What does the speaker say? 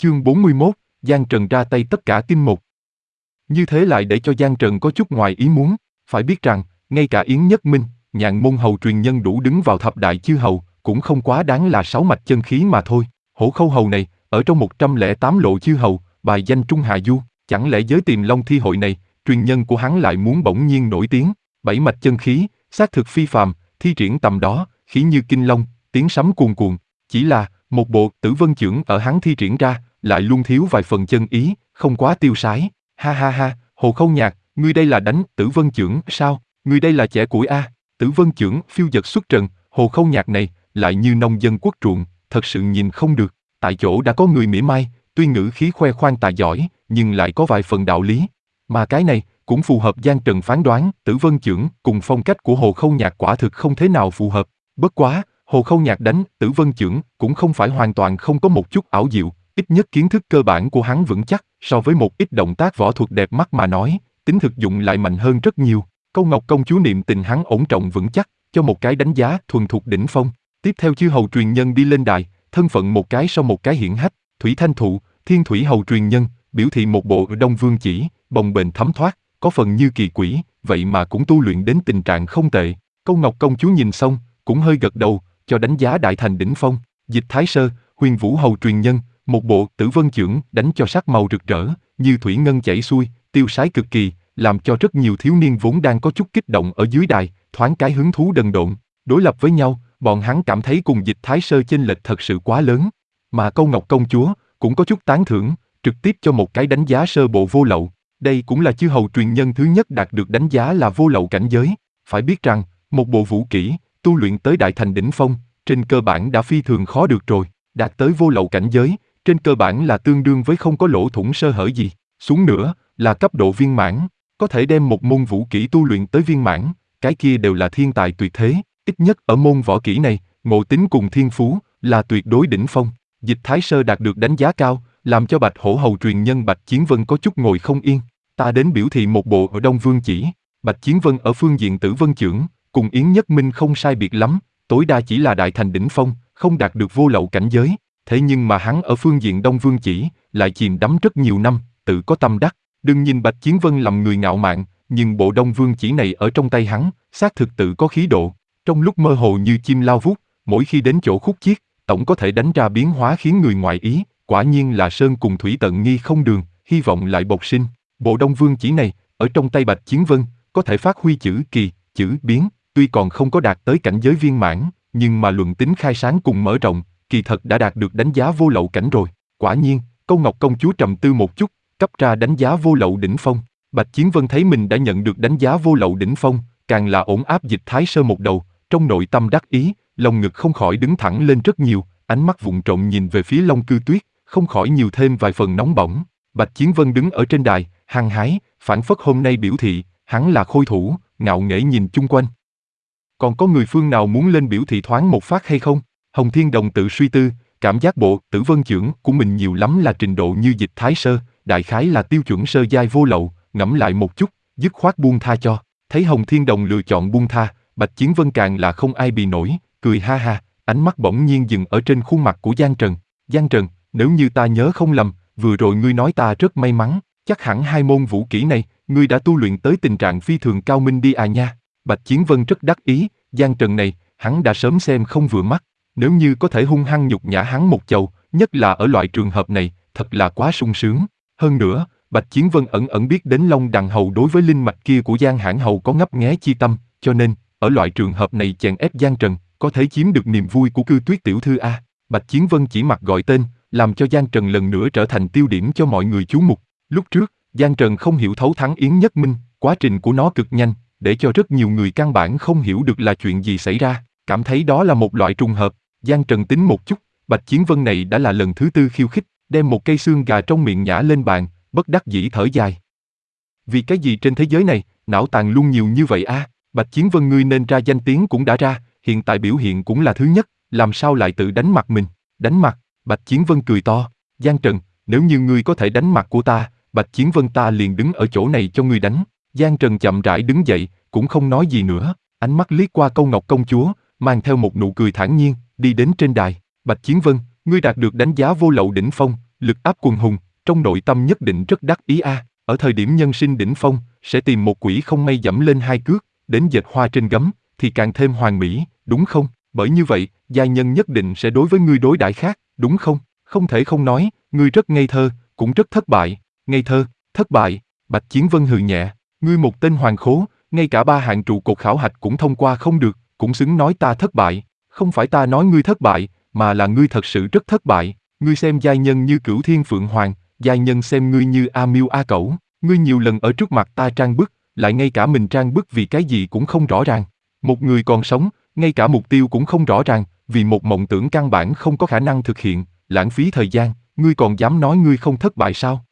Chương 41, Giang Trần ra tay tất cả kinh một. Như thế lại để cho Giang Trần có chút ngoài ý muốn, phải biết rằng, ngay cả Yến Nhất Minh, Nhạn môn hầu truyền nhân đủ đứng vào thập đại chư hầu, cũng không quá đáng là 6 mạch chân khí mà thôi. Hổ Khâu hầu này, ở trong 108 lộ chư hầu, bài danh trung hạ du, chẳng lẽ giới Tiềm Long thi hội này, truyền nhân của hắn lại muốn bỗng nhiên nổi tiếng, 7 mạch chân khí, xác thực phi phàm, thi triển tầm đó, khí như kinh long, tiếng sấm cuồn cuộn, chỉ là, một bộ Tử Vân chưởng ở hắn thi triển ra, lại luôn thiếu vài phần chân ý, không quá tiêu sái. Ha ha ha, Hồ Khâu Nhạc, ngươi đây là đánh Tử Vân chưởng sao? Ngươi đây là chẻ củi a? Tử Vân chưởng phiêu dật xuất trần, Hồ Khâu Nhạc này lại như nông dân quất ruộng, thật sự nhìn không được. Tại chỗ đã có người mỉa mai, tuy ngữ khí khoe khoang tài giỏi, nhưng lại có vài phần đạo lý. Mà cái này cũng phù hợp Giang Trần phán đoán, Tử Vân chưởng cùng phong cách của Hồ Khâu Nhạc quả thực không thế nào phù hợp. Bất quá, Hồ Khâu Nhạc đánh Tử Vân chưởng cũng không phải hoàn toàn không có một chút ảo diệu, ít nhất kiến thức cơ bản của hắn vững chắc, so với một ít động tác võ thuật đẹp mắt mà nói, tính thực dụng lại mạnh hơn rất nhiều. Câu Ngọc công chúa niệm tình hắn ổn trọng vững chắc, cho một cái đánh giá thuần thục đỉnh phong. Tiếp theo chư hầu truyền nhân đi lên đài, thân phận một cái sau một cái hiển hách, Thủy Thanh Thụ, Thiên Thủy hầu truyền nhân, biểu thị một bộ Đông Vương chỉ, bồng bềnh thấm thoát, có phần như kỳ quỷ, vậy mà cũng tu luyện đến tình trạng không tệ. Câu Ngọc công chúa nhìn xong, cũng hơi gật đầu, cho đánh giá đại thành đỉnh phong. Dịch Thái Sơ, Huyền Vũ hầu truyền nhân, một bộ Tử Vân chưởng đánh cho sắc màu rực rỡ, như thủy ngân chảy xuôi, tiêu sái cực kỳ, làm cho rất nhiều thiếu niên vốn đang có chút kích động ở dưới đài, thoáng cái hứng thú đần độn. Đối lập với nhau, bọn hắn cảm thấy cùng Dịch Thái Sơ chênh lệch thật sự quá lớn. Mà Câu Ngọc công chúa cũng có chút tán thưởng, trực tiếp cho một cái đánh giá sơ bộ vô lậu. Đây cũng là chư hầu truyền nhân thứ nhất đạt được đánh giá là vô lậu cảnh giới. Phải biết rằng, một bộ vũ kỹ, tu luyện tới đại thành đỉnh phong, trên cơ bản đã phi thường khó được rồi. Đạt tới vô lậu cảnh giới, trên cơ bản là tương đương với không có lỗ thủng sơ hở gì. Xuống nữa, là cấp độ viên mãn, có thể đem một môn vũ kỹ tu luyện tới viên mãn, cái kia đều là thiên tài tuyệt thế. Ít nhất ở môn võ kỹ này, ngộ tính cùng thiên phú, là tuyệt đối đỉnh phong. Dịch Thái Sơ đạt được đánh giá cao, làm cho Bạch Hổ hầu truyền nhân Bạch Chiến Vân có chút ngồi không yên. Ta đến biểu thị một bộ ở Đông Vương chỉ, Bạch Chiến Vân ở phương diện Tử Vân chưởng, cùng Yến Nhất Minh không sai biệt lắm, tối đa chỉ là đại thành đỉnh phong, không đạt được vô lậu cảnh giới. Thế nhưng mà hắn ở phương diện Đông Vương chỉ, lại chìm đắm rất nhiều năm, tự có tâm đắc. Đừng nhìn Bạch Chiến Vân làm người ngạo mạn, nhưng bộ Đông Vương chỉ này ở trong tay hắn, xác thực tự có khí độ. Trong lúc mơ hồ như chim lao vút, mỗi khi đến chỗ khúc chiết, tổng có thể đánh ra biến hóa khiến người ngoại ý, quả nhiên là sơn cùng thủy tận nghi không đường, hy vọng lại bộc sinh. Bộ Đông Vương chỉ này, ở trong tay Bạch Chiến Vân, có thể phát huy chữ kỳ, chữ biến, tuy còn không có đạt tới cảnh giới viên mãn, nhưng mà luận tính khai sáng cùng mở rộng, kỳ thật đã đạt được đánh giá vô lậu cảnh rồi. Quả nhiên, Câu Ngọc công chúa trầm tư một chút, cấp ra đánh giá vô lậu đỉnh phong. Bạch Chiến Vân thấy mình đã nhận được đánh giá vô lậu đỉnh phong, càng là ổn áp Dịch Thái Sơ một đầu, trong nội tâm đắc ý, lồng ngực không khỏi đứng thẳng lên rất nhiều, ánh mắt vụng trộm nhìn về phía Long Cư Tuyết, không khỏi nhiều thêm vài phần nóng bỏng. Bạch Chiến Vân đứng ở trên đài, hăng hái, phảng phất hôm nay biểu thị, hắn là khôi thủ, ngạo nghễ nhìn chung quanh. Còn có người phương nào muốn lên biểu thị thoáng một phát hay không? Hồng Thiên Đồng tự suy tư, cảm giác bộ Tử Vân chưởng của mình nhiều lắm là trình độ như Dịch Thái Sơ, đại khái là tiêu chuẩn sơ giai vô lậu, ngẫm lại một chút, dứt khoát buông tha cho. Thấy Hồng Thiên Đồng lựa chọn buông tha, Bạch Chiến Vân càng là không ai bì nổi, cười ha ha, ánh mắt bỗng nhiên dừng ở trên khuôn mặt của Giang Trần. Giang Trần, nếu như ta nhớ không lầm, vừa rồi ngươi nói ta rất may mắn, chắc hẳn hai môn vũ kỹ này, ngươi đã tu luyện tới tình trạng phi thường cao minh đi à nha. Bạch Chiến Vân rất đắc ý, Giang Trần này, hắn đã sớm xem không vừa mắt, nếu như có thể hung hăng nhục nhã hắn một chầu, nhất là ở loại trường hợp này, thật là quá sung sướng. Hơn nữa, Bạch Chiến Vân ẩn ẩn biết đến Long Đằng Hầu đối với linh mạch kia của Giang Hãn Hầu có ngấp nghé chi tâm, cho nên, ở loại trường hợp này chèn ép Giang Trần, có thể chiếm được niềm vui của Cư Tuyết tiểu thư a. Bạch Chiến Vân chỉ mặc gọi tên, làm cho Giang Trần lần nữa trở thành tiêu điểm cho mọi người chú mục. Lúc trước, Giang Trần không hiểu thấu thắng Yến Nhất Minh, quá trình của nó cực nhanh, để cho rất nhiều người căn bản không hiểu được là chuyện gì xảy ra, cảm thấy đó là một loại trùng hợp. Giang Trần tính một chút, Bạch Chiến Vân này đã là lần thứ tư khiêu khích, đem một cây xương gà trong miệng nhả lên bàn, bất đắc dĩ thở dài. Vì cái gì trên thế giới này, não tàn luôn nhiều như vậy a? Bạch Chiến Vân ngươi nên ra danh tiếng cũng đã ra, hiện tại biểu hiện cũng là thứ nhất, làm sao lại tự đánh mặt mình? Đánh mặt? Bạch Chiến Vân cười to, Giang Trần, nếu như ngươi có thể đánh mặt của ta, Bạch Chiến Vân ta liền đứng ở chỗ này cho ngươi đánh. Giang Trần chậm rãi đứng dậy, cũng không nói gì nữa, ánh mắt liếc qua Câu Ngọc công chúa, mang theo một nụ cười thản nhiên, đi đến trên đài. Bạch Chiến Vân, ngươi đạt được đánh giá vô lậu đỉnh phong, Lực áp quần hùng, trong nội tâm nhất định rất đắc ý a. Ở thời điểm nhân sinh đỉnh phong, sẽ tìm một quỷ không may dẫm lên hai cước, đến dệt hoa trên gấm, thì càng thêm hoàn mỹ, đúng không? Bởi như vậy, giai nhân nhất định sẽ đối với ngươi đối đãi khác, đúng không? Không thể không nói, ngươi rất ngây thơ, cũng rất thất bại. Ngây thơ, thất bại. Bạch Chiến Vân hừ nhẹ, ngươi một tên hoàng khố, ngay cả 3 hạng trụ cột khảo hạch cũng thông qua không được, cũng xứng nói ta thất bại. Không phải ta nói ngươi thất bại, mà là ngươi thật sự rất thất bại. Ngươi xem giai nhân như Cửu Thiên Phượng Hoàng, giai nhân xem ngươi như A Miêu A Cẩu. Ngươi nhiều lần ở trước mặt ta trang bức, lại ngay cả mình trang bức vì cái gì cũng không rõ ràng. Một người còn sống, ngay cả mục tiêu cũng không rõ ràng, vì một mộng tưởng căn bản không có khả năng thực hiện, lãng phí thời gian, ngươi còn dám nói ngươi không thất bại sao?